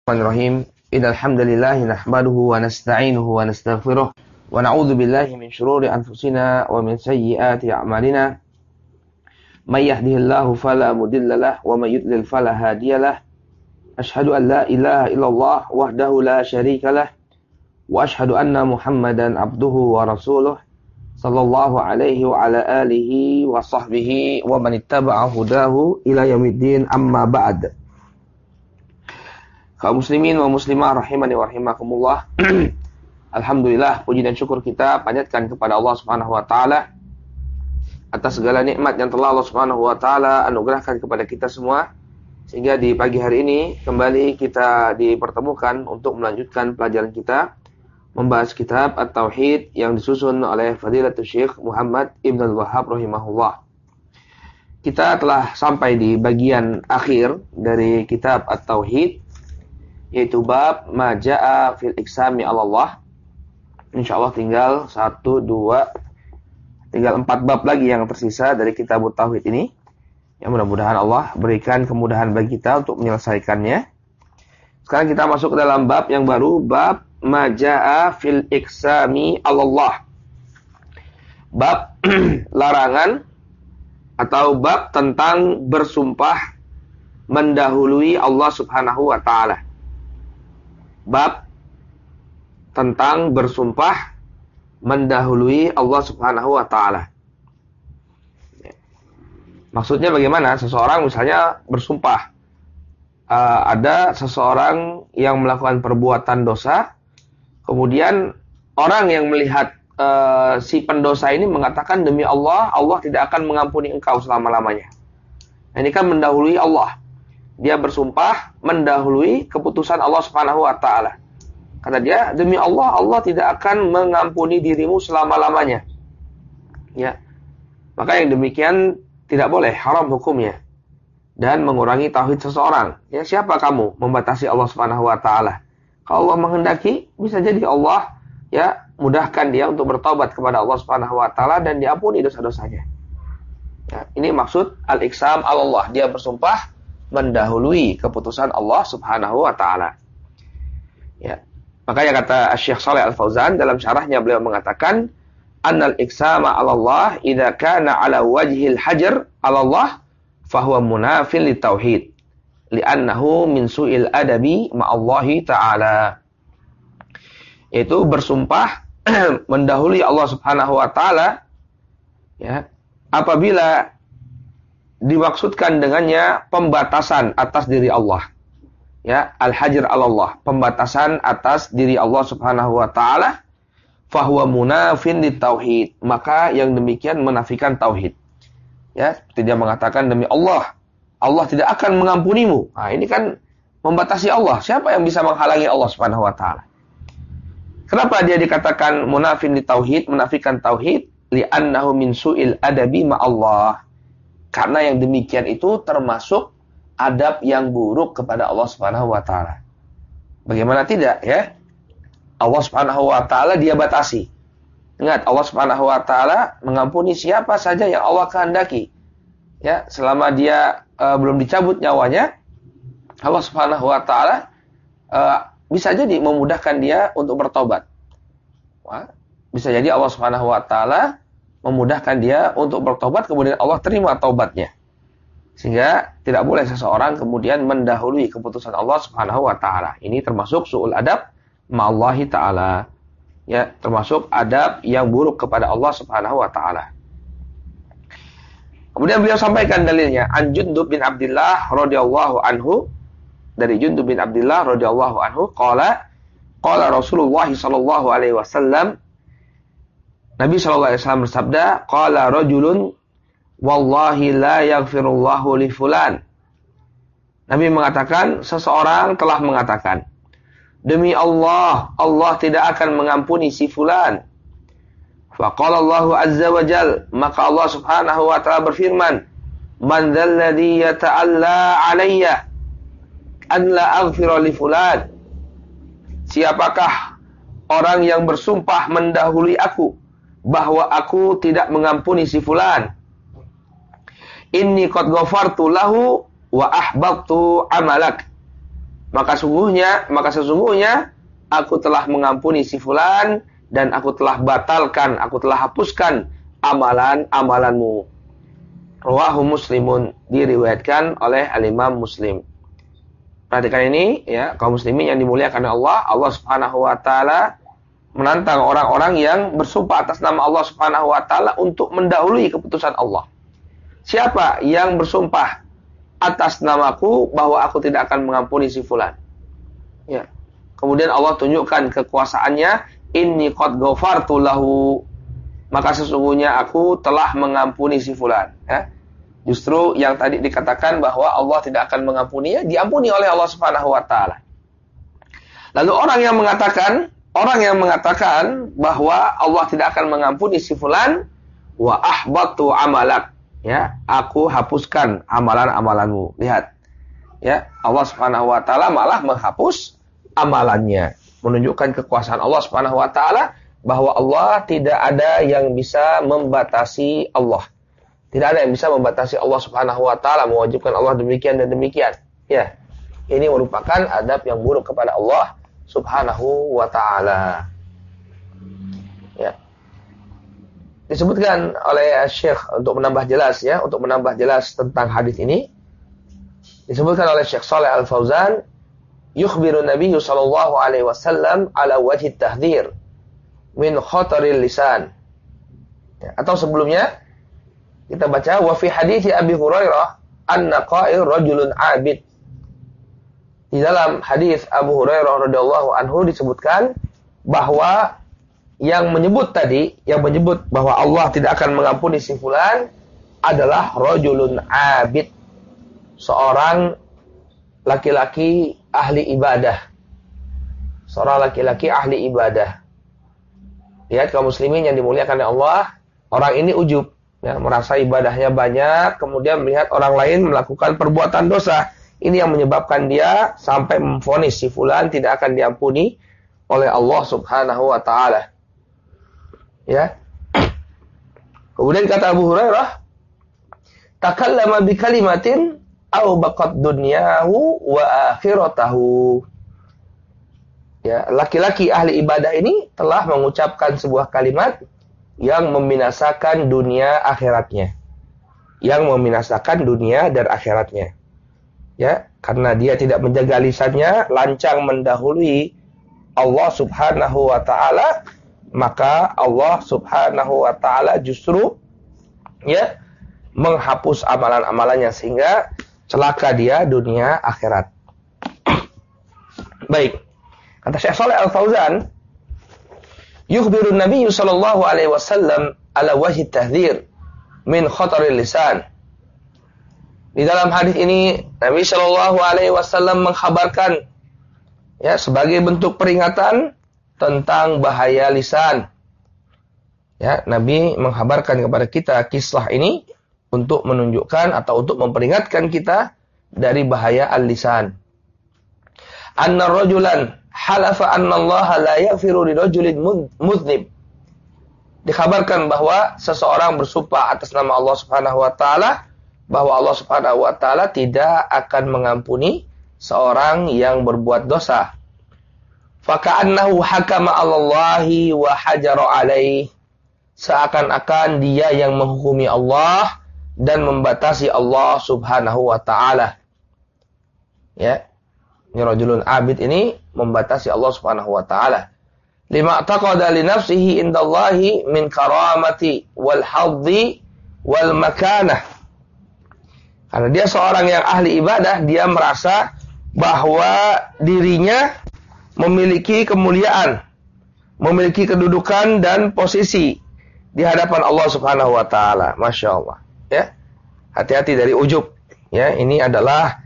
Bismillahirrahmanirrahim. Innal hamdalillah nahmaduhu wa nasta'inuhu wa nastaghfiruh wa na'udzu billahi min shururi anfusina wa min sayyiati a'malina. May yahdihillahu fala mudhillalah wa may yudlil fala hadiyalah. Asyhadu an la ilaha illallah wahdahu la syarikalah wa asyhadu anna Muhammadan abduhu wa rasuluh sallallahu alaihi wa ala alihi wa sahbihi wa man ittaba'a hudahu ila yaumiddin, amma ba'd. Kaum muslimin wa muslimah rahimani wa rahimakumullah. Alhamdulillah, puji dan syukur kita panjatkan kepada Allah Subhanahu wa taala atas segala nikmat yang telah Allah Subhanahu wa taala anugerahkan kepada kita semua, sehingga di pagi hari ini kembali kita dipertemukan untuk melanjutkan pelajaran kita membahas kitab At-Tauhid yang disusun oleh Fadilatul Syekh Muhammad Ibn Al-Wahhab rahimahullah. Kita telah sampai di bagian akhir dari kitab At-Tauhid, yaitu bab maja'a fil iksami 'ala Allah. Insyaallah tinggal 4 bab lagi yang tersisa dari kitab Tauhid ini. Yang mudah-mudahan Allah berikan kemudahan bagi kita untuk menyelesaikannya. Sekarang kita masuk ke dalam bab yang baru, bab maja'a fil iksami 'ala Allah. Bab larangan atau bab tentang bersumpah mendahului Allah Subhanahu wa taala. Bab tentang bersumpah mendahului Allah Subhanahu wa taala. Maksudnya bagaimana? Seseorang misalnya bersumpah, ada seseorang yang melakukan perbuatan dosa, kemudian orang yang melihat si pendosa ini mengatakan, demi Allah, Allah tidak akan mengampuni engkau selama-lamanya. Nah, ini kan mendahului Allah. Dia bersumpah mendahului keputusan Allah Subhanahu wa taala. Kata dia, demi Allah, Allah tidak akan mengampuni dirimu selama-lamanya. Ya. Maka yang demikian tidak boleh, haram hukumnya. Dan mengurangi tauhid seseorang. Ya, siapa kamu membatasi Allah Subhanahu wa taala? Kalau Allah menghendaki, bisa jadi Allah ya mudahkan dia untuk bertobat kepada Allah Subhanahu wa taala dan diampuni dosa-dosanya. Ya, ini maksud al-iksam 'ala Allah. Dia bersumpah mendahului keputusan Allah Subhanahu wa taala. Ya. Makanya kata Syekh Shalih Al-Fauzan dalam syarahnya, beliau mengatakan, annal iksama 'ala Allah idza kana 'ala wajhil hajar 'ala Allah fa huwa munafin litauhid li'annahu min su'il adabi ma'allahi ta'ala. Yaitu bersumpah mendahului Allah Subhanahu wa taala ya, apabila dimaksudkan dengannya pembatasan atas diri Allah. Ya, al-hajar 'ala Allah, pembatasan atas diri Allah Subhanahu wa taala, fahuwa munafin litauhid, maka yang demikian menafikan tauhid. Ya, seperti dia mengatakan, demi Allah, Allah tidak akan mengampunimu. Nah, ini kan membatasi Allah. Siapa yang bisa menghalangi Allah Subhanahu wa taala? Kenapa dia dikatakan munafin litauhid, menafikan tauhid? Li'annahu min su'il adabi ma'allah. Karena yang demikian itu termasuk adab yang buruk kepada Allah Subhanahu wa taala. Bagaimana tidak, ya? Allah Subhanahu wa taala dia batasi. Ingat, Allah Subhanahu wa taala mengampuni siapa saja yang Allah kehendaki. Ya, selama dia belum dicabut nyawanya, Allah Subhanahu wa taala bisa jadi memudahkan dia untuk bertobat. Wah, bisa jadi Allah Subhanahu wa taala memudahkan dia untuk bertobat, kemudian Allah terima taubatnya. Sehingga tidak boleh seseorang kemudian mendahului keputusan Allah Subhanahu wa taala. Ini termasuk su'ul adab ma'allahi ta'ala. Ya, termasuk adab yang buruk kepada Allah Subhanahu wa taala. Kemudian beliau sampaikan dalilnya, an Jundub bin Abdullah radhiyallahu anhu, dari Jundub bin Abdullah radhiyallahu anhu, qala Rasulullah sallallahu alaihi wasallam, Nabi sallallahu alaihi wasallam bersabda, qala rajulun wallahi la yaghfirullahu li fulan. Nabi mengatakan, seseorang telah mengatakan, demi Allah, Allah tidak akan mengampuni si fulan. Faqala Allahu azza wa jal, maka Allah Subhanahu wa taala berfirman, man dzalladzi yata'alla 'alayya an la aghfira li fulan. Siapakah orang yang bersumpah mendahului aku bahwa aku tidak mengampuni si fulan? Inni qad ghafartu lahu wa ahbabtu amalak. maka sesungguhnya aku telah mengampuni si fulan dan aku telah batalkan, aku telah hapuskan amalan-amalanmu. Rawahu Muslimun, diriwayatkan oleh Al-Imam Muslim. Perhatikan ini ya, kaum muslimin yang dimuliakan oleh Allah. Allah Subhanahu wa taala menantang orang-orang yang bersumpah atas nama Allah Subhanahu wa taala untuk mendahului keputusan Allah. Siapa yang bersumpah atas namaku bahwa aku tidak akan mengampuni si fulan? Ya. Kemudian Allah tunjukkan kekuasaannya, inni qad ghafartu lahu. Maka sesungguhnya aku telah mengampuni si fulan, ya. Justru yang tadi dikatakan bahwa Allah tidak akan mengampuninya, diampuni oleh Allah Subhanahu wa taala. Lalu orang yang mengatakan bahwa Allah tidak akan mengampuni si fulan, wa ahbatu amalak. Ya, aku hapuskan amalan-amalanmu. Lihat. Ya, Allah Subhanahu wa taala malah menghapus amalannya, menunjukkan kekuasaan Allah Subhanahu wa taala bahwa Allah tidak ada yang bisa membatasi Allah. Tidak ada yang bisa membatasi Allah Subhanahu wa taala, mewajibkan Allah demikian dan demikian. Ya. Ini merupakan adab yang buruk kepada Allah Subhanahu wa taala. Ya. Disebutkan oleh Syekh untuk menambah jelas tentang hadis ini. Disebutkan oleh Syekh Shalih Al-Fauzan, yukhbiru Nabi sallallahu alaihi wasallam ala wajhi tahdhir min khataril lisan. Ya, atau sebelumnya kita baca wa fi hadits Abi Hurairah anna qa'il rajulun 'abid. Di dalam hadis Abu Hurairah radhiyallahu anhu disebutkan bahwa yang menyebut bahwa Allah tidak akan mengampuni si fulan adalah rajulun 'abid, seorang laki-laki ahli ibadah. Lihat kaum muslimin yang dimuliakan oleh Allah, orang ini ujub, ya, merasa ibadahnya banyak, kemudian melihat orang lain melakukan perbuatan dosa. Ini yang menyebabkan dia sampai memvonis si fulan tidak akan diampuni oleh Allah Subhanahu wa taala. Ya. Kemudian kata Abu Hurairah, takallama bi kalimatin aw baqad dunyahu wa akhiratahu. Ya, laki-laki ahli ibadah ini telah mengucapkan sebuah kalimat yang membinasakan dunia akhiratnya. Dan akhiratnya. Ya, karena dia tidak menjaga lisannya, lancang mendahului Allah Subhanahu wa taala, maka Allah Subhanahu wa taala justru ya menghapus amalan-amalannya sehingga celaka dia dunia akhirat. Baik. Kata Syekh Shalih Al-Fauzan, yukhbiru Nabi sallallahu alaihi wasallam ala wajhi tahdhir min khataril lisan. Di dalam hadis ini Nabi sallallahu alaihi wasallam mengkhabarkan ya sebagai bentuk peringatan tentang bahaya lisan. Ya, Nabi mengkhabarkan kepada kita kisah ini untuk menunjukkan atau untuk memperingatkan kita dari bahaya al-lisan. Anna rajulan halafa anna Allah la yaghfiru li rajulin mudhnib. Dikhabarkan bahwa seseorang bersumpah atas nama Allah Subhanahu wa taala bahwa Allah Subhanahu wa taala tidak akan mengampuni seorang yang berbuat dosa. Faka'annahu hakama 'alallahi wa hajara 'alaihi. Seakan-akan dia yang menghukumi Allah dan membatasi Allah Subhanahu wa taala. Ya. Ini rajulun 'abid ini membatasi Allah Subhanahu wa taala. Lima taqada li nafsihi indallahi min karamati wal hadhi wal makanah. Karena dia seorang yang ahli ibadah, dia merasa bahwa dirinya memiliki kemuliaan, memiliki kedudukan dan posisi di hadapan Allah Subhanahu wa taala. Masya Allah. Ya. Hati-hati dari ujub. Ya, ini adalah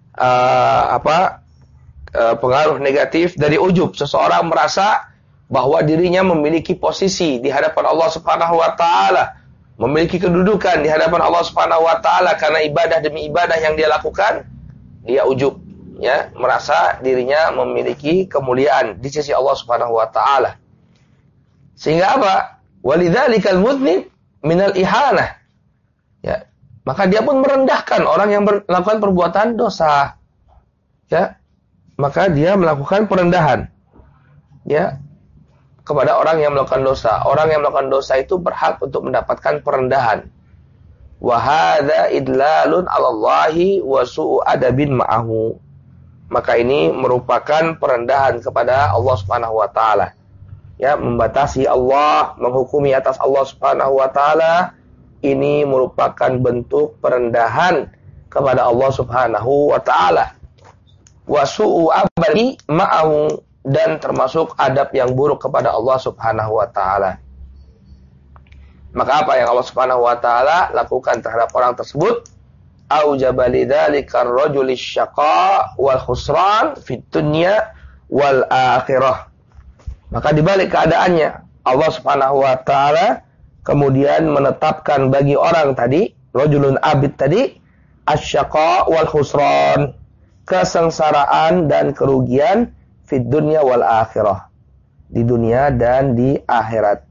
pengaruh negatif dari ujub. Seseorang merasa bahwa dirinya memiliki posisi di hadapan Allah Subhanahu wa taala, memiliki kedudukan di hadapan Allah Subhanahu wa taala karena ibadah demi ibadah yang dia lakukan, dia ujub, ya, merasa dirinya memiliki kemuliaan di sisi Allah Subhanahu wa taala. Sehingga apa? Walidzalikal mudznib minal ihanah. Ya, maka dia pun merendahkan orang yang melakukan perbuatan dosa. Ya. maka dia melakukan perendahan ya kepada orang yang melakukan dosa. Orang yang melakukan dosa itu berhak untuk mendapatkan perendahan. Wa hadza idlalun 'ala Allahi wa su'u adabin ma'ahu. Maka ini merupakan perendahan kepada Allah Subhanahu wa taala. Ya, membatasi Allah, menghukumi atas Allah Subhanahu wa taala, ini merupakan bentuk perendahan kepada Allah Subhanahu wa taala. Wa su'u abadi ma'ahu, dan termasuk adab yang buruk kepada Allah Subhanahu wa taala. Maka apa yang Allah Subhanahu wa taala lakukan terhadap orang tersebut? Aujaba lidzalika ar-rajuli syaqa wal khusran fid dunya wal akhirah. Maka dibalik keadaannya, Allah Subhanahu wa taala kemudian menetapkan bagi orang tadi, rajulun abid tadi, asyaqa wal khusran, kesengsaraan dan kerugian fid dunya wal akhirah, di dunia dan di akhirat.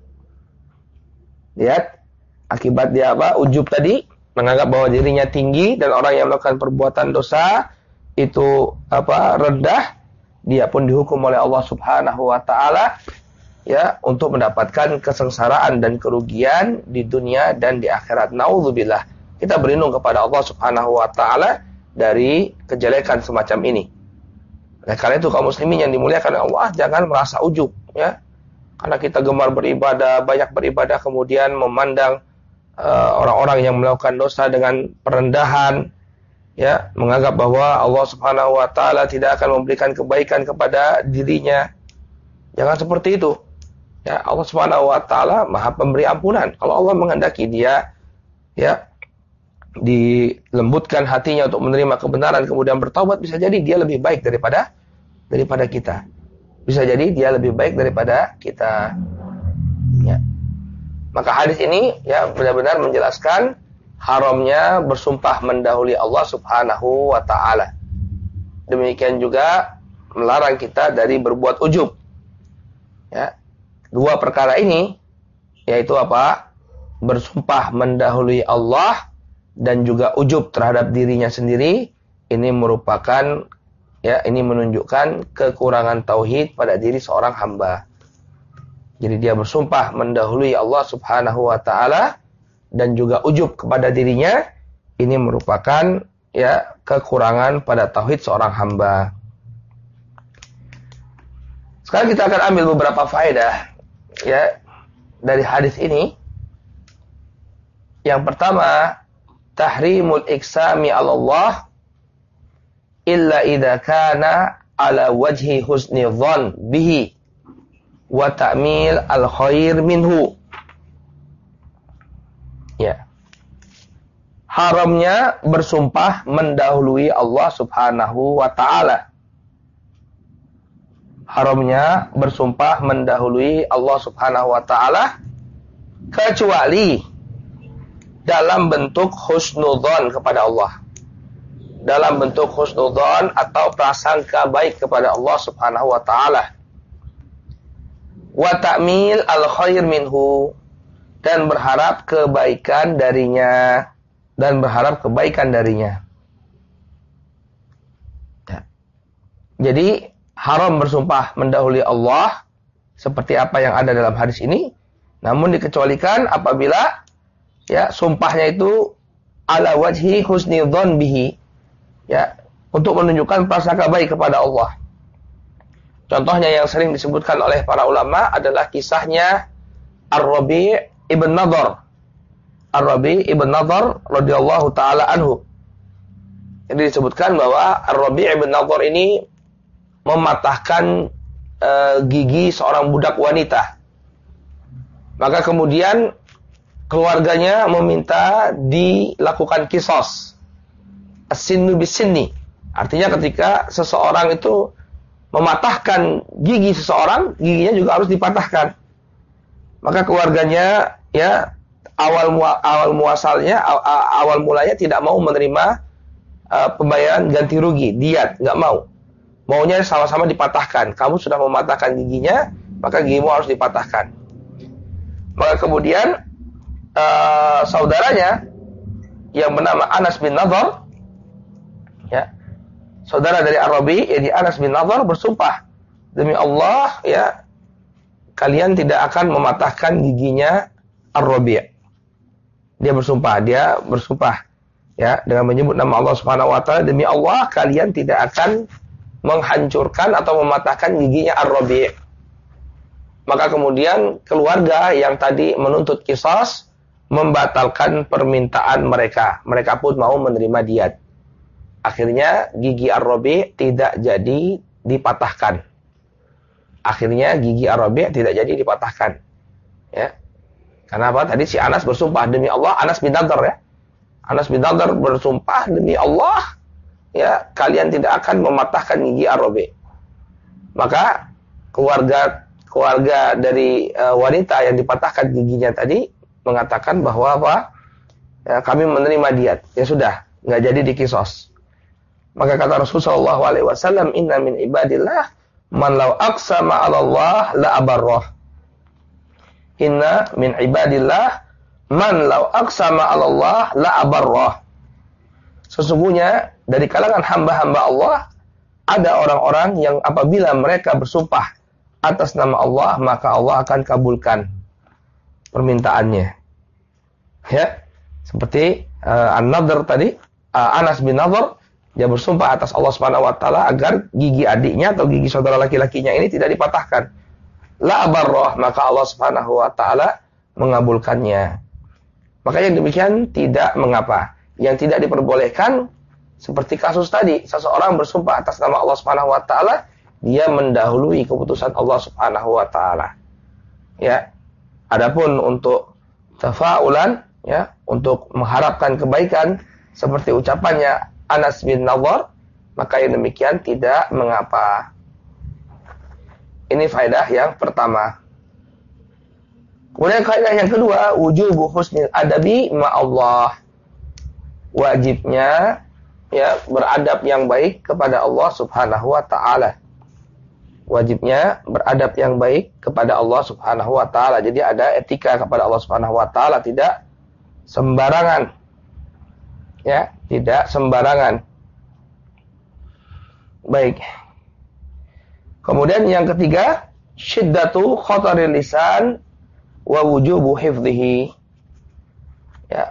Lihat akibat dia apa? Ujub tadi, menganggap bahwa dirinya tinggi, dan orang yang melakukan perbuatan dosa itu rendah, dia pun dihukum oleh Allah Subhanahu wa taala ya untuk mendapatkan kesengsaraan dan kerugian di dunia dan di akhirat. Naudzubillah. Kita berlindung kepada Allah Subhanahu wa taala dari kejelekan semacam ini. Nah, karena itu kaum muslimin yang dimuliakan oleh Allah, jangan merasa ujub ya. Karena kita gemar beribadah, banyak beribadah, kemudian memandang orang-orang yang melakukan dosa dengan perendahan, ya, menganggap bahwa Allah Subhanahu wa taala tidak akan memberikan kebaikan kepada dirinya. Jangan seperti itu. Ya, Allah Subhanahu wa taala Maha Pemberi ampunan. Kalau Allah menghendaki dia ya dilembutkan hatinya untuk menerima kebenaran kemudian bertaubat, bisa jadi dia lebih baik daripada kita. Bisa jadi dia lebih baik daripada kita. Ya. Maka hadis ini ya benar-benar menjelaskan haramnya bersumpah mendahului Allah Subhanahu wa taala. Demikian juga melarang kita dari berbuat ujub. Ya. Dua perkara ini yaitu apa? Bersumpah mendahului Allah dan juga ujub terhadap dirinya sendiri, ini merupakan ya, ini menunjukkan kekurangan tauhid pada diri seorang hamba. Jadi dia bersumpah mendahului Allah Subhanahu wa taala dan juga ujub kepada dirinya, ini merupakan ya kekurangan pada tauhid seorang hamba. Sekarang kita akan ambil beberapa faedah ya dari hadis ini. Yang pertama, tahrimul iksami 'ala Allah illa idza kana ala wajhi husni dhann bihi wa ta'mil al-khair minhu. Ya. Haramnya bersumpah mendahului Allah Subhanahu wa taala. Haramnya bersumpah mendahului Allah Subhanahu wa taala kecuali dalam bentuk husnudzon kepada Allah. Dalam bentuk husnudzon atau prasangka baik kepada Allah Subhanahu wa taala. Wa ta'mil al-khair minhu, dan berharap kebaikan darinya. Ya. Jadi haram bersumpah mendahului Allah seperti apa yang ada dalam hadis ini, namun dikecualikan apabila ya sumpahnya itu ala wajhi husni dzan bihi, ya, untuk menunjukkan prasangka baik kepada Allah. Contohnya yang sering disebutkan oleh para ulama adalah kisahnya Ar-Rabi' ibn Nadhr. Ar-Rabi' ibn Nadhr radhiyallahu taala anhu. Jadi disebutkan bahwa Ar-Rabi' ibn Nadhr ini mematahkan gigi seorang budak wanita. Maka kemudian keluarganya meminta dilakukan kisos. As-sinnu bis-sinni. Artinya ketika seseorang itu mematahkan gigi seseorang, giginya juga harus dipatahkan. Maka keluarganya ya awal mulanya tidak mau menerima pembayaran ganti rugi, diat, nggak mau. Maunya sama-sama dipatahkan. Kamu sudah mematahkan giginya, maka gigimu harus dipatahkan. Maka kemudian saudaranya yang bernama Anas bin Nadhr, ya, saudara dari Ar-Rabi, yaitu Anas bin Nadhr bersumpah, demi Allah ya, kalian tidak akan mematahkan giginya Ar-Rabi. Dia bersumpah ya dengan menyebut nama Allah Subhanahu wa taala, demi Allah kalian tidak akan menghancurkan atau mematahkan giginya Ar-Rabi. Maka kemudian keluarga yang tadi menuntut qisas membatalkan permintaan mereka. Mereka pun mau menerima diat. Akhirnya gigi Ar-Rabi tidak jadi dipatahkan. Ya. Karena apa? Tadi si Anas bersumpah demi Allah, Anas bin Nadhr ya. Anas bin Nadhr bersumpah demi Allah, ya, kalian tidak akan mematahkan gigi Ar-Rabi. Maka keluarga dari wanita yang dipatahkan giginya tadi mengatakan bahwa apa? Ya, kami menerima diat. Ya sudah, nggak jadi dikisos. Maka kata Rasulullah SAW, inna min ibadillah man law aqsama 'ala Allah la abarrah. Inna min ibadillah man law aqsama 'ala Allah la abarrah. Sesungguhnya dari kalangan hamba-hamba Allah ada orang-orang yang apabila mereka bersumpah atas nama Allah, maka Allah akan kabulkan permintaannya. Ya, seperti An-Nadhr tadi, Anas bin Nadhr, dia bersumpah atas Allah Subhanahu wa taala agar gigi adiknya atau gigi saudara laki-lakinya ini tidak dipatahkan. La abarrah, maka Allah Subhanahu wa taala mengabulkannya. Maka yang demikian tidak mengapa. Yang tidak diperbolehkan seperti kasus tadi, seseorang bersumpah atas nama Allah Subhanahu wa taala, dia mendahului keputusan Allah Subhanahu wa taala. Ya. Adapun untuk tafaulan, ya, untuk mengharapkan kebaikan seperti ucapannya Anas bin Nadhr, maka yang demikian tidak mengapa. Ini faedah yang pertama. Kemudian faedah yang kedua, wujubu husnil adabi ma'allah. Wajibnya ya beradab yang baik kepada Allah Subhanahu wa taala. Wajibnya beradab yang baik kepada Allah Subhanahu wa taala. Jadi ada etika kepada Allah Subhanahu wa taala, tidak sembarangan. Ya, tidak sembarangan. Baik. Kemudian yang ketiga, syiddatu khataril lisan wa wujubu hifdhihi. Ya.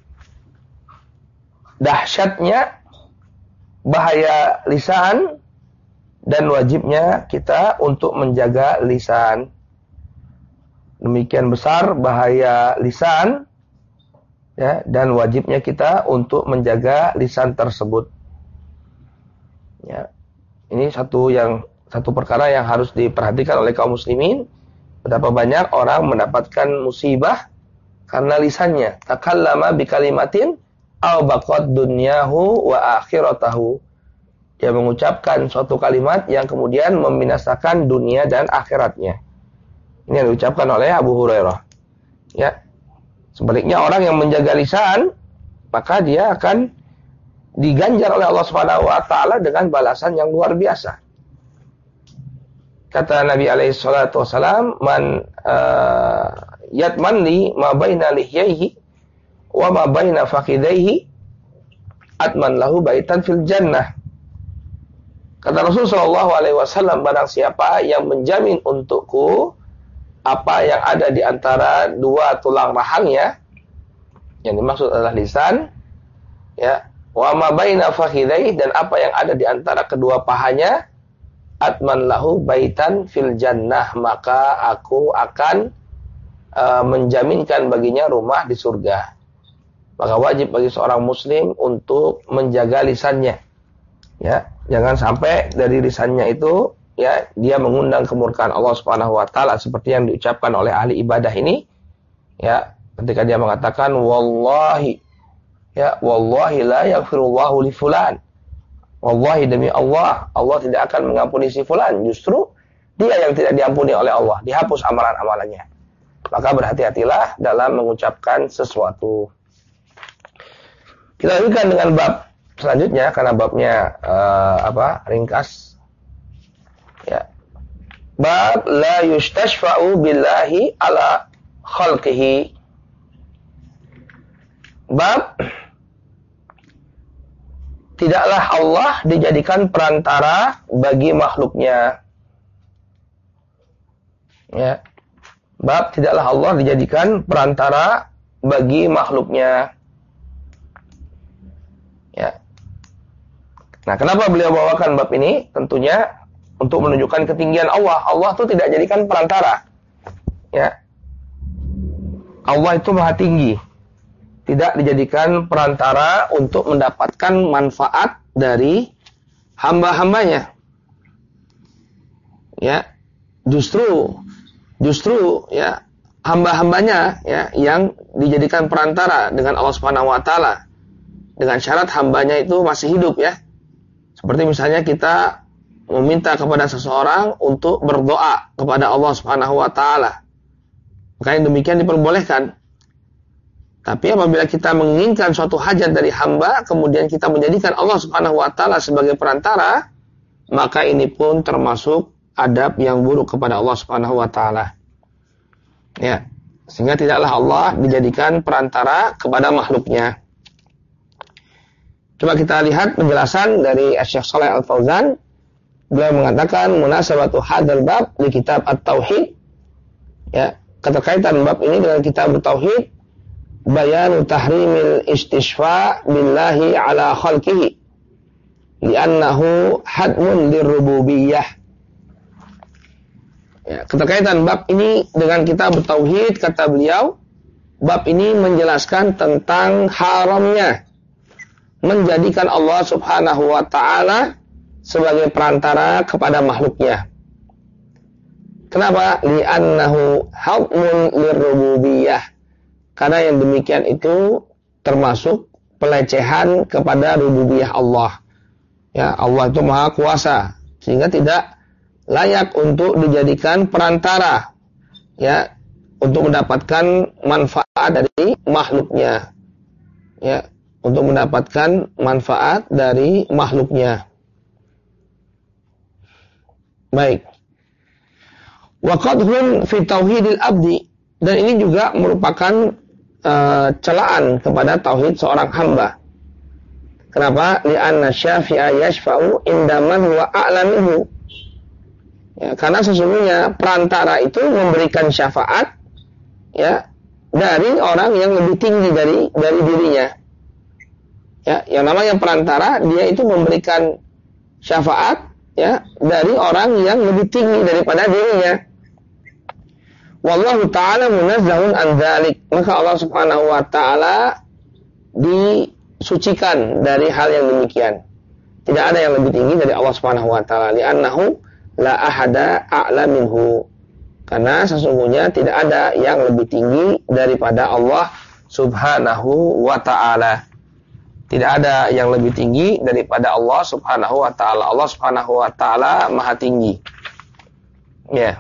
Dahsyatnya bahaya lisan dan wajibnya kita untuk menjaga lisan. Demikian besar bahaya lisan, ya, dan wajibnya kita untuk menjaga lisan tersebut. Ya. Ini satu perkara yang harus diperhatikan oleh kaum muslimin. Betapa banyak orang mendapatkan musibah karena lisannya. Takallama bikalimatin aw baqad dunyahu wa akhiratahu. Dia mengucapkan suatu kalimat yang kemudian membinasakan dunia dan akhiratnya. Ini yang diucapkan oleh Abu Hurairah. Ya. Sebaliknya orang yang menjaga lisan, maka dia akan diganjar oleh Allah Subhanahu wa taala dengan balasan yang luar biasa. Kata Nabi alaihi salatu wasalam, man yatman li ma baina lihyaihi wa ma baina fakhidaihi atman lahu baitan fil jannah. Kata Rasul sallallahu alaihi wasallam, barang siapa yang menjamin untukku apa yang ada di antara dua tulang rahangnya, yang dimaksud adalah lisan, ya, wa ma baina fakhidaihi, dan apa yang ada di antara kedua pahanya, atman lahu baitan fil jannah, maka aku akan menjaminkan baginya rumah di surga. Maka wajib bagi seorang muslim untuk menjaga lisannya. Ya, jangan sampai dari lisannya itu, ya, dia mengundang kemurkaan Allah Subhanahu wa taala seperti yang diucapkan oleh ahli ibadah ini, ya, ketika dia mengatakan wallahi, ya, wallahi la yaghfirullahu li fulan. Wallahi, demi Allah, Allah tidak akan mengampuni si fulan, justru dia yang tidak diampuni oleh Allah, dihapus amalan-amalannya. Maka berhati-hatilah dalam mengucapkan sesuatu. Kita lanjutkan dengan bab selanjutnya karena babnya ringkas. Ya. Bab la yustashfa'u billahi ala khalqihi. Bab tidaklah Allah dijadikan perantara bagi makhluknya. Ya. Bab tidaklah Allah dijadikan perantara bagi makhluknya. Ya. Nah, kenapa beliau bawakan bab ini? Tentunya untuk menunjukkan ketinggian Allah. Allah itu tidak jadikan perantara. Ya. Allah itu maha tinggi. Tidak dijadikan perantara untuk mendapatkan manfaat dari hamba-hambanya. Ya. Justru ya hamba-hambanya ya yang dijadikan perantara dengan Allah Subhanahu wa taala. Dengan syarat hambanya itu masih hidup ya. Seperti misalnya kita meminta kepada seseorang untuk berdoa kepada Allah Subhanahu wa taala. Maka yang demikian diperbolehkan. Tapi apabila kita menginginkan suatu hajat dari hamba, kemudian kita menjadikan Allah Subhanahu wa taala sebagai perantara, maka ini pun termasuk adab yang buruk kepada Allah Subhanahu wa taala. Ya, sehingga tidaklah Allah dijadikan perantara kepada makhluknya. Coba kita lihat penjelasan dari Syekh Shalih Al-Fauzan. Beliau mengatakan munasabatu hadzal bab di kitab At-Tauhid. Ya, keterkaitan bab ini dengan kitab At-Tauhid, bayanu tahrimil istishfa billahi ala khalqihi li'annahu hadmun lirrububiyyah. Ya, keterkaitan bab ini dengan kitab Tauhid, kata beliau, bab ini menjelaskan tentang haramnya menjadikan Allah Subhanahu wa taala sebagai perantara kepada makhluknya. Kenapa? Li'annahu hadmun lirrububiyyah. Karena yang demikian itu termasuk pelecehan kepada rububiyah Allah. Ya, Allah itu maha kuasa, sehingga tidak layak untuk dijadikan perantara ya untuk mendapatkan manfaat dari makhluknya. Ya, untuk mendapatkan manfaat dari makhluknya. Baik. Wa qadhun fi tauhidil abdi, dan ini juga merupakan celaan kepada tauhid seorang hamba. Kenapa? Li'anna syafi'a yashfa'u indaman huwa a'la minhu. Ya, karena sesungguhnya perantara itu memberikan syafaat ya dari orang yang lebih tinggi dari dirinya. Ya, yang namanya perantara, dia itu memberikan syafaat ya dari orang yang lebih tinggi daripada dirinya. Wallahu ta'ala munazzahun an dzalik. Maka Allah Subhanahu wa taala disucikan dari hal yang demikian. Tidak ada yang lebih tinggi dari Allah Subhanahu wa taala. Li'annahu la ahada a'la minhu. Karena sesungguhnya tidak ada yang lebih tinggi daripada Allah Subhanahu wa taala. Tidak ada yang lebih tinggi daripada Allah Subhanahu wa taala. Allah Subhanahu wa taala maha tinggi. Ya.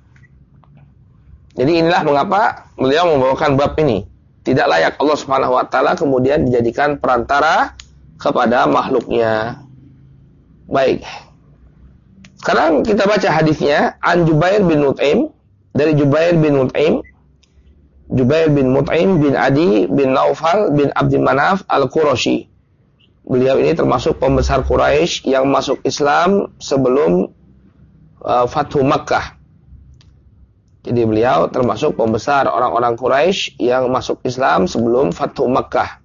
Jadi inilah mengapa beliau membawakan bab ini. Tidak layak Allah Subhanahu wa taala kemudian dijadikan perantara kepada makhluknya. Baik. Sekarang kita baca hadisnya an Jubair bin Mut'im, dari Jubair bin Mut'im. Jubair bin Mut'im bin Adi bin Naufal bin Abdul Manaf Al-Qurashi. Beliau ini termasuk pembesar Quraisy yang masuk Islam sebelum Fathu Makkah. Jadi beliau termasuk pembesar orang-orang Quraisy yang masuk Islam sebelum Fathu Makkah.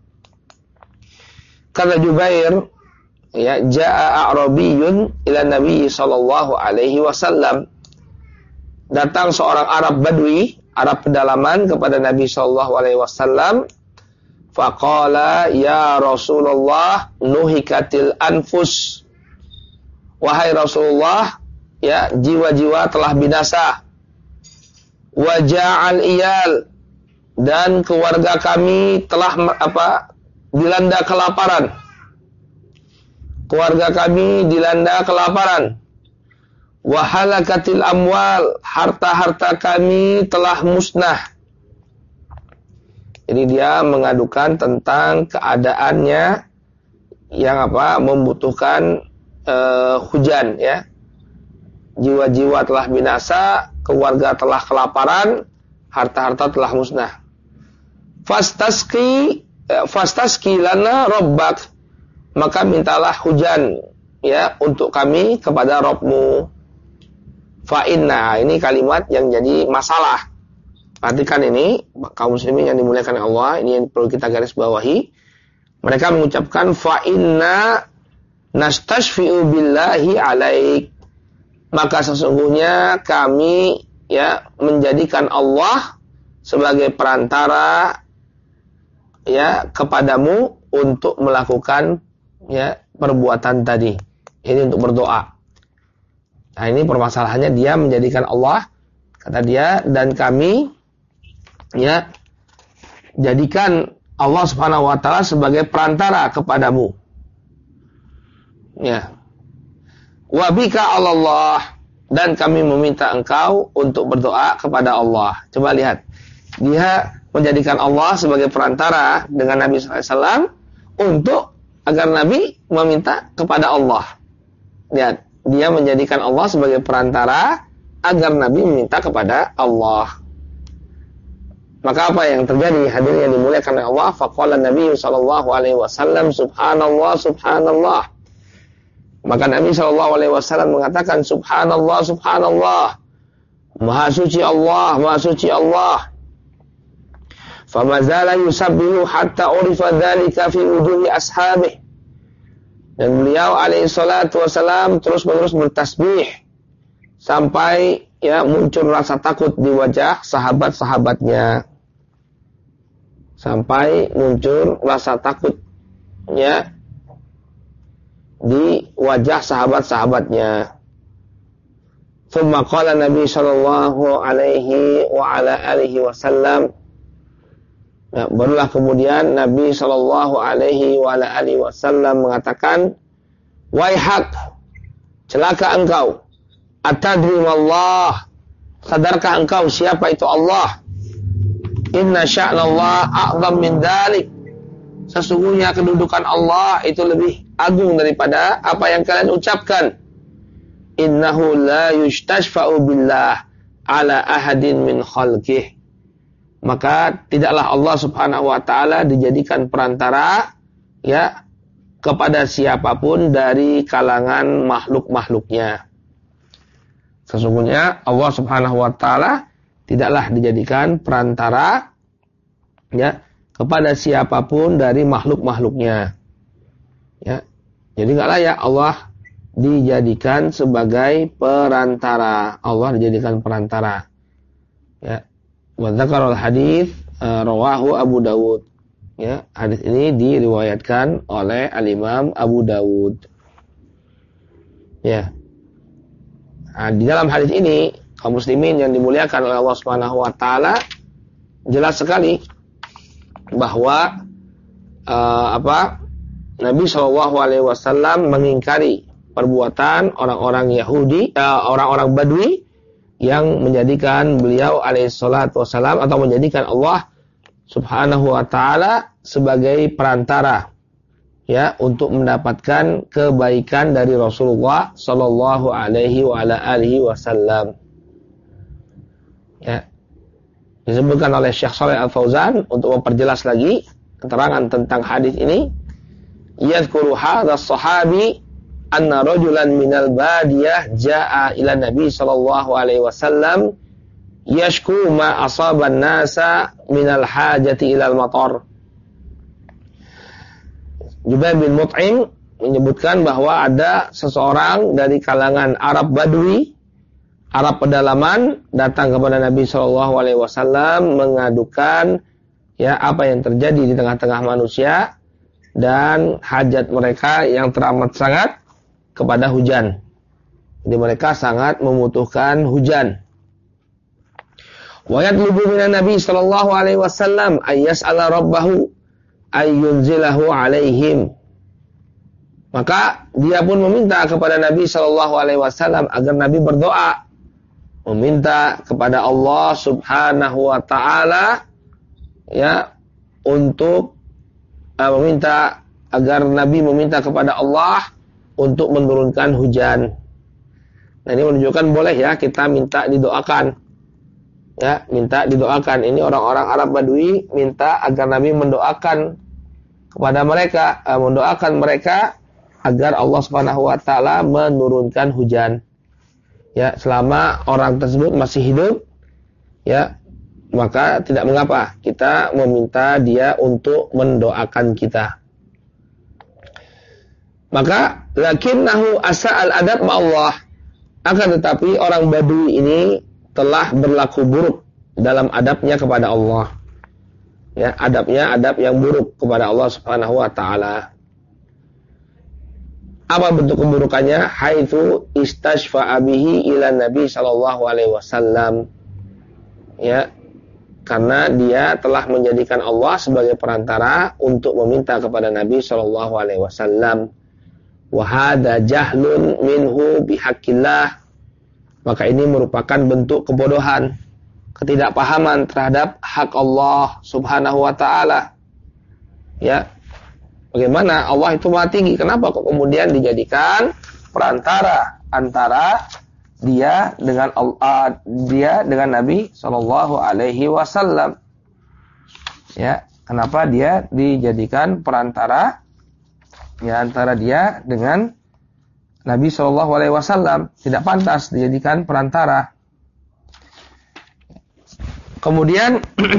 Kata Jubair, ya, ja'a a'rabiyun ila Nabi sallallahu alaihi wasallam. Datang seorang Arab Badui, Arab pedalaman kepada Nabi sallallahu alaihi wasallam. Faqala ya Rasulullah nuhikatil anfus. Wahai Rasulullah, ya, jiwa-jiwa telah binasa. Waja'al iyal, dan keluarga kami telah dilanda kelaparan. Keluarga kami dilanda kelaparan. Wahalakatil amwal, harta-harta kami telah musnah. Jadi dia mengadukan tentang keadaannya yang membutuhkan hujan ya. Jiwa-jiwa telah binasa, keluarga telah kelaparan, harta-harta telah musnah. Fastasqi lana rabbak, maka mintalah hujan ya untuk kami kepada Rabbmu. Fa inna, ini kalimat yang jadi masalah. Perhatikan ini, kaum muslimin yang dimuliakan Allah, ini yang perlu kita garis bawahi. Mereka mengucapkan fa inna nastashfi'u billahi alaik. Maka sesungguhnya kami ya menjadikan Allah sebagai perantara ya kepadamu untuk melakukan ya perbuatan tadi. Ini untuk berdoa. Nah, ini permasalahannya, dia menjadikan Allah, kata dia, dan kami ya jadikan Allah Subhanahu wa taala sebagai perantara kepadamu. Ya. Wa bika Allah, dan kami meminta engkau untuk berdoa kepada Allah. Coba lihat. Dia menjadikan Allah sebagai perantara dengan Nabi sallallahu alaihi wasallam untuk agar Nabi meminta kepada Allah. Lihat, dia menjadikan Allah sebagai perantara agar Nabi meminta kepada Allah. Maka apa yang terjadi? Hadirin yang dimuliakan oleh Allah, faqala Nabi sallallahu alaihi wasallam, subhanallah, subhanallah. Maka Nabi sallallahu alaihi wasallam mengatakan, subhanallah, subhanallah. Maha suci Allah, maha suci Allah. Famazala yusabbihu hatta urifa dzalika fi wujuhi ashabihi. Dan beliau alaihi salatu wasalam terus-menerus bertasbih sampai ya muncul rasa takut di wajah sahabat-sahabatnya. Sampai muncul rasa takutnya di wajah sahabat-sahabatnya. Tsumma qala Nabi sallallahu alaihi wa ala alihi wasallam. Nah, barulah kemudian Nabi sallallahu alaihi wa ala alihi wasallam mengatakan, "Waihak, celaka engkau. Atadri mallah, sadarkah engkau siapa itu Allah? Inna sya'nallah a'zam min dzalik." Sesungguhnya kedudukan Allah itu lebih agung daripada apa yang kalian ucapkan. Innahu la yustashfa'u billah ala ahadin min khalqih. Maka tidaklah Allah Subhanahu wa taala dijadikan perantara ya kepada siapapun dari kalangan makhluk-makhluknya. Sesungguhnya Allah Subhanahu wa taala tidaklah dijadikan perantara ya kepada siapapun dari makhluk-makhluknya. Ya. Jadi enggak layak Allah dijadikan sebagai perantara. Allah dijadikan perantara. Ya. Wa dzakarul hadits rawahu Abu Dawud. Ya, hadis ini diriwayatkan oleh Al-Imam Abu Dawud. Ya. Nah, di dalam hadis ini kaum muslimin yang dimuliakan oleh Allah Subhanahu wa taala jelas sekali bahwa Nabi Shallallahu alaihi wasallam mengingkari perbuatan orang-orang Yahudi, orang-orang Badui yang menjadikan beliau alaihi salatu wasallam atau menjadikan Allah Subhanahu wa taala sebagai perantara ya untuk mendapatkan kebaikan dari Rasulullah sallallahu alaihi wa ala alihi wasallam. Ya. Disebutkan oleh Syekh Shalih Al-Fauzan untuk memperjelas lagi keterangan tentang hadis ini. Yadhkuru hadha as-sahabi anna rajulan minal badiyah jaa ila Nabi sallallahu alaihi wasallam yashku ma asaban nasa minal hajati ilal matar. Jubair bin Mut'im menyebutkan bahwa ada seseorang dari kalangan Arab Badui, Arab pedalaman, datang kepada Nabi sallallahu alaihi wasallam mengadukan ya apa yang terjadi di tengah-tengah manusia dan hajat mereka yang teramat sangat kepada hujan. Jadi mereka sangat membutuhkan hujan. Wa yatlubu minan Nabi sallallahu alaihi wasallam ay yas'ala rabbahu ay yunzilahu alaihim. Maka dia pun meminta kepada Nabi sallallahu alaihi wasallam agar Nabi berdoa, meminta kepada Allah Subhanahu wa taala ya untuk meminta agar Nabi meminta kepada Allah untuk menurunkan hujan. Nah, ini menunjukkan boleh ya kita minta didoakan. Ya, minta didoakan. Ini orang-orang Arab Badui minta agar Nabi mendoakan kepada mereka, mendoakan mereka agar Allah Subhanahu wa taala menurunkan hujan. Ya, selama orang tersebut masih hidup, ya, maka tidak mengapa kita meminta dia untuk mendoakan kita. Maka lakinnahu asa'al adab ma'allah. Akan tetapi orang Badui ini telah berlaku buruk dalam adabnya kepada Allah. Ya, adabnya adab yang buruk kepada Allah Subhanahu wa taala. Apa bentuk keburukannya? Haitsu istashfa'a bihi ila Nabi sallallahu alaihi wasallam. Ya, karena dia telah menjadikan Allah sebagai perantara untuk meminta kepada Nabi sallallahu alaihi wasallam. Wa hadza jahlun minhu bihaqqillah. Maka ini merupakan bentuk kebodohan, ketidakpahaman terhadap hak Allah Subhanahu wa taala. Ya. Bagaimana Allah itu Maha Tinggi? Kenapa kok kemudian dijadikan perantara antara dia dengan Nabi sallallahu alaihi wasallam? Ya, kenapa dia dijadikan perantara ya antara dia dengan Nabi sallallahu alaihi wasallam? Tidak pantas dijadikan perantara. Kemudian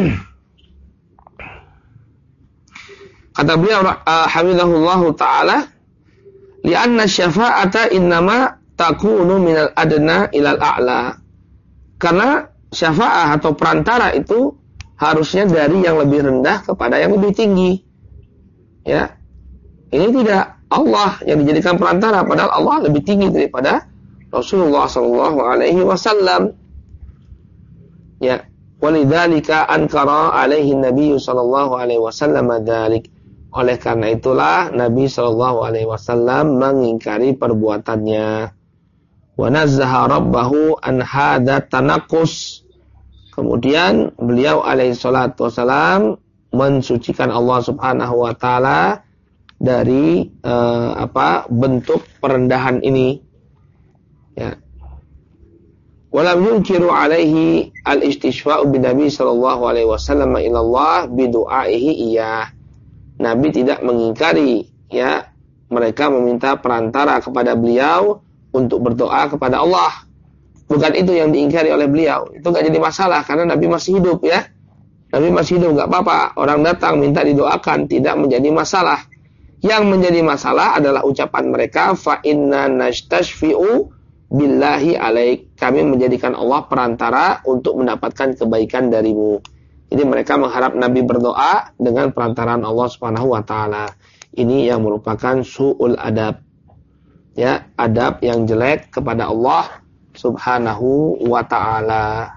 kata beliau hamidahullahu ta'ala, li'anna syafa'ata innama takunu minal adna ilal a'la. Karena syafa'ah atau perantara itu harusnya dari yang lebih rendah kepada yang lebih tinggi. Ya. Ini tidak Allah yang dijadikan perantara, padahal Allah lebih tinggi daripada Rasulullah sallallahu alaihi wasallam. Ya. Walidzalika ankara alaihi Nabi sallallahu alaihi wasallam dzalik. Oleh karena itulah Nabi sallallahu alaihi wasallam mengingkari perbuatannya. Wa nazzaha rabbahu an hadza tanaqqus. Kemudian beliau alaihi salatu wasallam mensucikan Allah Subhanahu wa taala dari bentuk perendahan ini. Ya. Walam yunkiru alaihi al-istishfa'u bin Nabi sallallahu alaihi wasallam ila Allah bi du'aihi iyyah. Nabi tidak mengingkari ya mereka meminta perantara kepada beliau untuk berdoa kepada Allah. Bukan itu yang diingkari oleh beliau. Itu enggak jadi masalah karena Nabi masih hidup ya. Nabi masih hidup, enggak apa-apa. Orang datang minta didoakan tidak menjadi masalah. Yang menjadi masalah adalah ucapan mereka fa inna nastashfi'u billahi alaik. Kami menjadikan Allah perantara untuk mendapatkan kebaikan darimu. Jadi mereka mengharap Nabi berdoa dengan perantaraan Allah Subhanahu wa taala. Ini yang merupakan su'ul adab. Ya, adab yang jelek kepada Allah Subhanahu wa taala.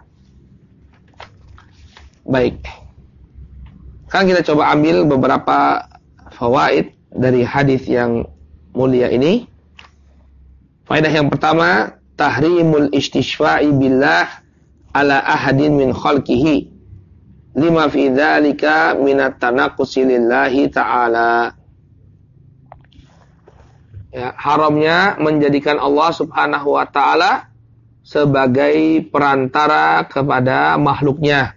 Baik. Sekarang kita coba ambil beberapa fawaid dari hadis yang mulia ini. Faedah yang pertama, tahrimul istishfa'i billah ala ahadin min khalqihi. Lima fi dzalika minat tanaqqusi lillahi ta'ala. Ya, haramnya menjadikan Allah Subhanahu wa taala sebagai perantara kepada makhluknya.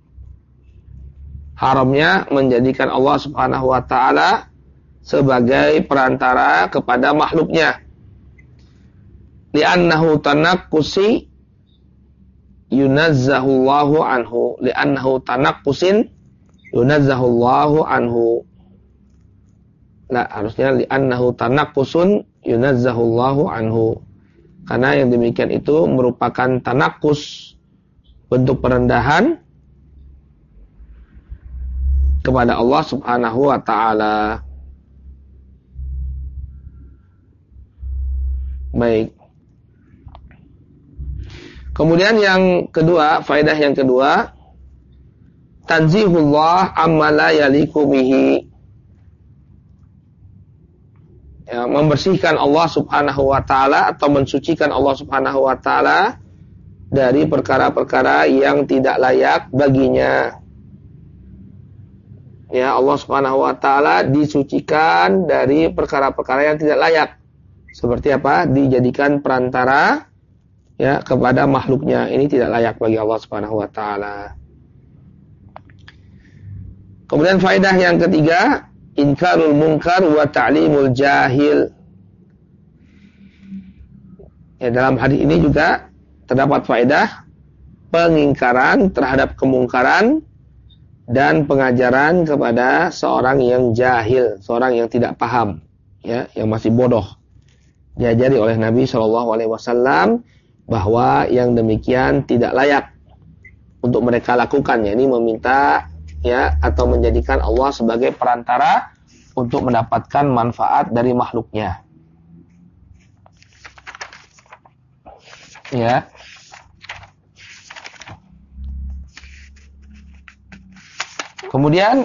Haramnya menjadikan Allah Subhanahu wa taala sebagai perantara kepada makhluknya. Li'annahu tanaqqusi yunazzahullahu anhu, li'annahu tanaqqusin yunazzahullahu anhu. Nah, harusnya li'annahu tanaqqusun yunazzahullahu anhu. Karena yang demikian itu merupakan tanaqqus, bentuk perendahan kepada Allah Subhanahu wa taala. Baik. Kemudian yang kedua, faedah yang kedua, tanzihullah amma la yaliku bihi. Ya, membersihkan Allah Subhanahu wa taala atau mensucikan Allah Subhanahu wa taala dari perkara-perkara yang tidak layak baginya. Ya, Allah Subhanahu wa taala disucikan dari perkara-perkara yang tidak layak. Seperti apa? Dijadikan perantara ya kepada makhluknya. Ini tidak layak bagi Allah Subhanahu wa taala. Kemudian faedah yang ketiga, inkarul munkar wa ta'limul jahil. Ya, dalam hadis ini juga terdapat faedah pengingkaran terhadap kemungkaran dan pengajaran kepada seorang yang jahil, seorang yang tidak paham, ya, yang masih bodoh. Diajari oleh Nabi SAW bahwa yang demikian tidak layak untuk mereka lakukan, yakni meminta, ya, atau menjadikan Allah sebagai perantara untuk mendapatkan manfaat dari makhluknya. Ya. Kemudian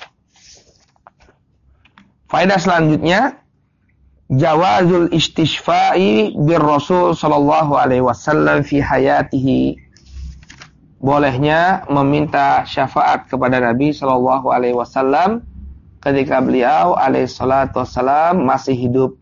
faedah selanjutnya, jawazul istishfa'i bir Rasul sallallahu alaihi wasallam fi hayatihi. Bolehnya meminta syafaat kepada Nabi sallallahu alaihi wasallam ketika beliau alaihi salatu wasallam masih hidup.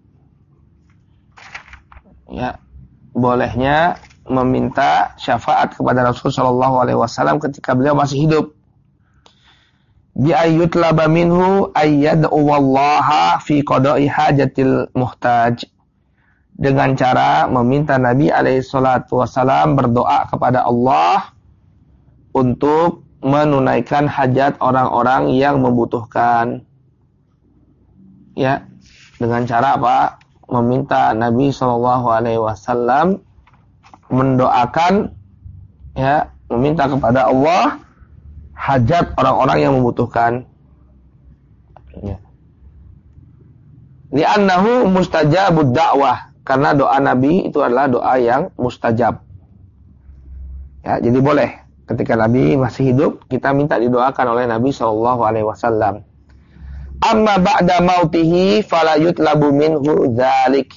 Ya, bolehnya meminta syafaat kepada Rasul sallallahu alaihi wasallam ketika beliau masih hidup. Bi ayyutlaba minhu ayyad'u wallaha fi qada'i hajatil muhtaj. Dengan cara meminta Nabi alaihi salatu wasallam berdoa kepada Allah untuk menunaikan hajat orang-orang yang membutuhkan. Ya, dengan cara apa? Meminta Nabi sallallahu alaihi wasallam mendoakan, ya, meminta kepada Allah hajat orang-orang yang membutuhkan. Ya. Li'annahu mustajabud da'wah, karena doa Nabi itu adalah doa yang mustajab. Ya, jadi boleh ketika Nabi masih hidup kita minta didoakan oleh Nabi sallallahu alaihi wasallam. Amma ba'da mautihi fala yutlabu minhu dzalik.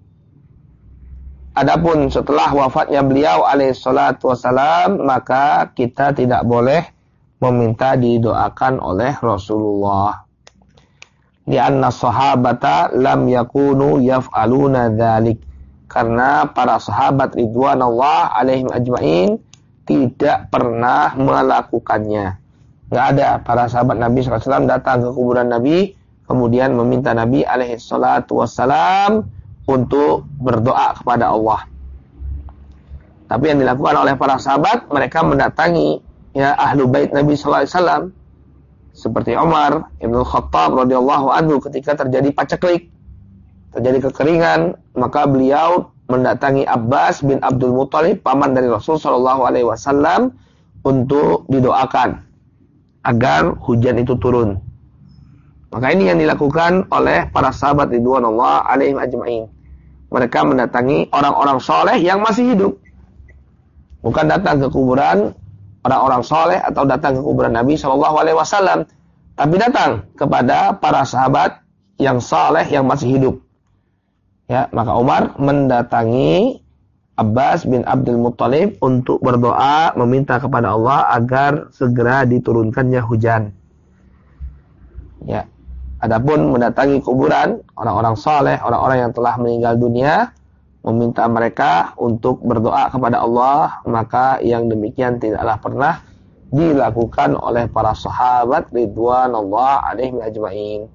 Adapun setelah wafatnya beliau alaihi salatu wasalam, maka kita tidak boleh meminta didoakan oleh Rasulullah. Lianna sahabata lam yakunu yaf'aluna dzalik. Karena para sahabat ridwanullah alaihim ajmain tidak pernah melakukannya. Nggak ada para sahabat Nabi SAW datang ke kuburan Nabi kemudian meminta Nabi alaihi salatu wassalam untuk berdoa kepada Allah. Tapi yang dilakukan oleh para sahabat, mereka mendatangi, ya, ahlu bait Nabi SAW, seperti Umar Ibn Khattab radhiyallahu anhu ketika terjadi paceklik, terjadi kekeringan, maka beliau mendatangi Abbas bin Abdul Muthalib, paman dari Rasul sallallahu alaihi wasallam, untuk didoakan agar hujan itu turun. Maka ini yang dilakukan oleh para sahabat ridwanullah alaihim ajmain. Mereka mendatangi orang-orang soleh yang masih hidup. Bukan datang ke kuburan orang-orang soleh atau datang ke kuburan Nabi SAW, tapi datang kepada para sahabat yang soleh yang masih hidup. Ya, maka Umar mendatangi Abbas bin Abdul Muthalib untuk berdoa meminta kepada Allah agar segera diturunkannya hujan. Ya. Adapun mendatangi kuburan orang-orang saleh, orang-orang yang telah meninggal dunia, meminta mereka untuk berdoa kepada Allah, maka yang demikian tidaklah pernah dilakukan oleh para sahabat ridwanullah alaihim ajmain.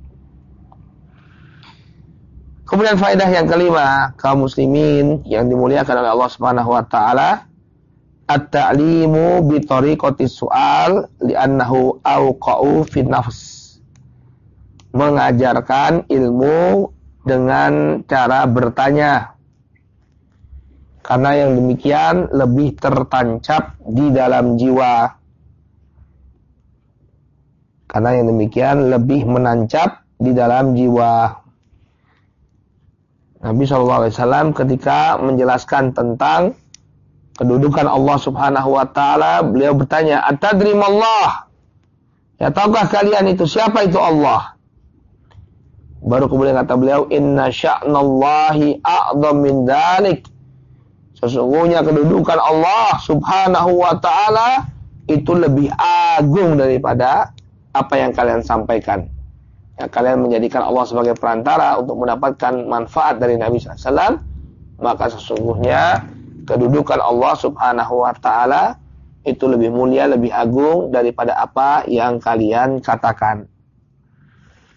Kemudian faedah yang kelima, kaum muslimin yang dimuliakan oleh Allah Subhanahu wa taala, at-ta'limu bi tariqati su'al li'annahu awqa'u fi nafs. Mengajarkan ilmu dengan cara bertanya, karena yang demikian lebih tertancap di dalam jiwa. Karena yang demikian lebih menancap di dalam jiwa. Nabi SAW ketika menjelaskan tentang kedudukan Allah Subhanahu wa taala, beliau bertanya, "Atadri mallah?" Ya, tahukah kalian itu siapa itu Allah? Baru kemudian kata beliau, "Inna sya'nallahi a'dham min dzalik." Sesungguhnya kedudukan Allah Subhanahu wa taala itu lebih agung daripada apa yang kalian sampaikan. Ya, kalian menjadikan Allah sebagai perantara untuk mendapatkan manfaat dari Nabi SAW, maka sesungguhnya kedudukan Allah Subhanahu wa taala itu lebih mulia, lebih agung daripada apa yang kalian katakan.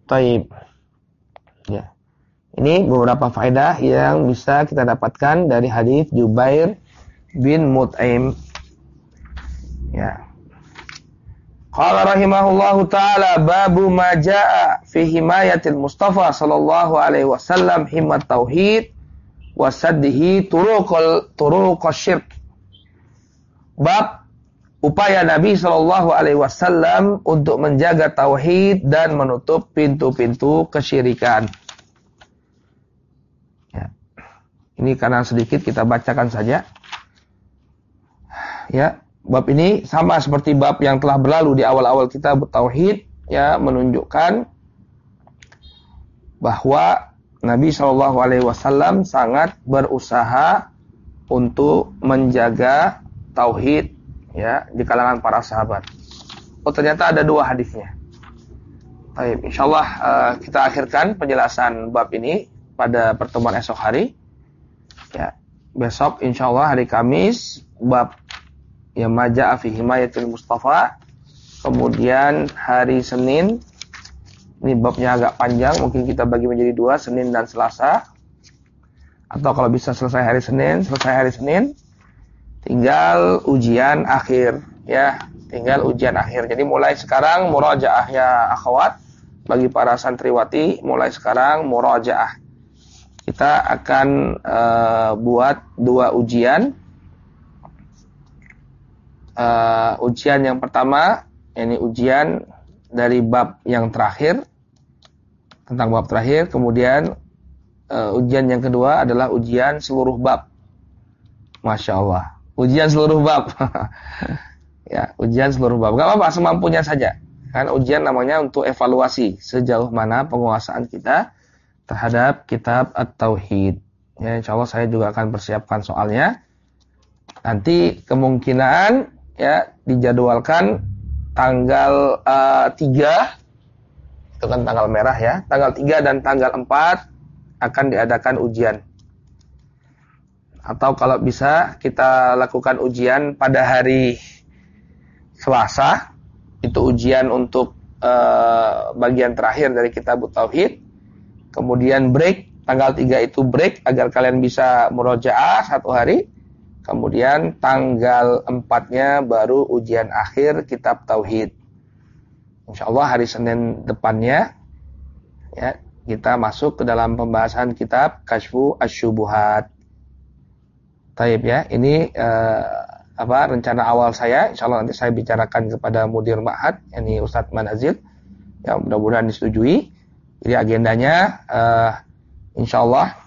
Taib. Ya. Ini beberapa faedah yang bisa kita dapatkan dari hadis Jubair bin Mut'im. Ya. Qala rahimahullahu ta'ala babu ma jaa fi himayatil Mustafa sallallahu alaihi wasallam himmat tauhid wa saddihi turuqal syirk. Bab upaya Nabi sallallahu alaihi wasallam untuk menjaga tauhid dan menutup pintu-pintu kesyirikan. Ya. Ini karena sedikit kita bacakan saja. Ya. Bab ini sama seperti bab yang telah berlalu di awal-awal kitab Tauhid, ya, menunjukkan bahwa Nabi Shallallahu Alaihi Wasallam sangat berusaha untuk menjaga tauhid, ya, di kalangan para sahabat. Oh, ternyata ada dua hadisnya. Baik, insyaallah kita akhirkan penjelasan bab ini pada pertemuan esok hari. Ya, besok insyaallah hari Kamis bab ya maja'a fi himayatil Mustafa. Kemudian hari Senin, ini babnya agak panjang, mungkin kita bagi menjadi dua, Senin dan Selasa. Atau kalau bisa selesai hari Senin, tinggal ujian akhir, ya, tinggal ujian akhir. Jadi mulai sekarang murajaah ya akhwat, bagi para santriwati, mulai sekarang murajaah. Kita akan buat dua ujian. Ujian yang pertama, ini ujian dari bab yang terakhir, tentang bab terakhir. Kemudian ujian yang kedua adalah ujian seluruh bab. Masya Allah, ujian seluruh bab. Ya, ujian seluruh bab. Gak apa-apa, semampunya saja. Kan ujian namanya untuk evaluasi sejauh mana penguasaan kita terhadap kitab At-Tauhid. Ya, insya Allah saya juga akan persiapkan soalnya. Nanti kemungkinan ya dijadwalkan tanggal 3, itu kan tanggal merah ya, tanggal 3 dan tanggal 4 akan diadakan ujian. Atau kalau bisa kita lakukan ujian pada hari Selasa, itu ujian untuk bagian terakhir dari kitab Tauhid. Kemudian break, tanggal 3 itu break agar kalian bisa murojaah satu hari. Kemudian tanggal 4-nya baru ujian akhir kitab Tauhid. InsyaAllah hari Senin depannya ya, kita masuk ke dalam pembahasan kitab Kashfu Asy-Syubuhat. Taib ya, ini rencana awal saya. InsyaAllah nanti saya bicarakan kepada Mudir Ma'had, yakni Ustadz Manazil, yang mudah-mudahan disetujui. Jadi agendanya InsyaAllah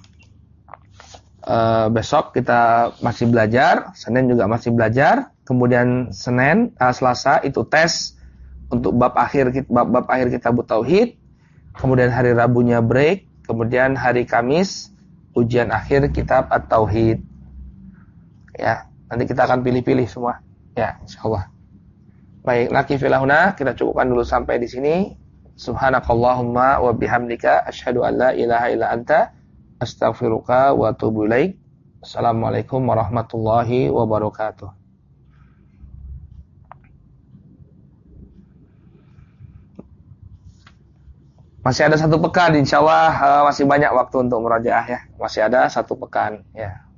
besok kita masih belajar, Senin juga masih belajar, kemudian Selasa itu tes untuk bab akhir kitab Tauhid, kemudian hari Rabunya break, kemudian hari Kamis ujian akhir kitab At-Tauhid. Ya, nanti kita akan pilih-pilih semua. Ya, insyaallah. Baik, laki filahuna, kita cukupkan dulu sampai di sini. Subhanakallahumma wa bihamdika asyhadu an la ilaha illa anta astaghfiruka wa atubu ilaik. Assalamualaikum warahmatullahi wabarakatuh. Masih ada 1 pekan, insyaallah masih banyak waktu untuk murajaah ya. Masih ada 1 pekan ya.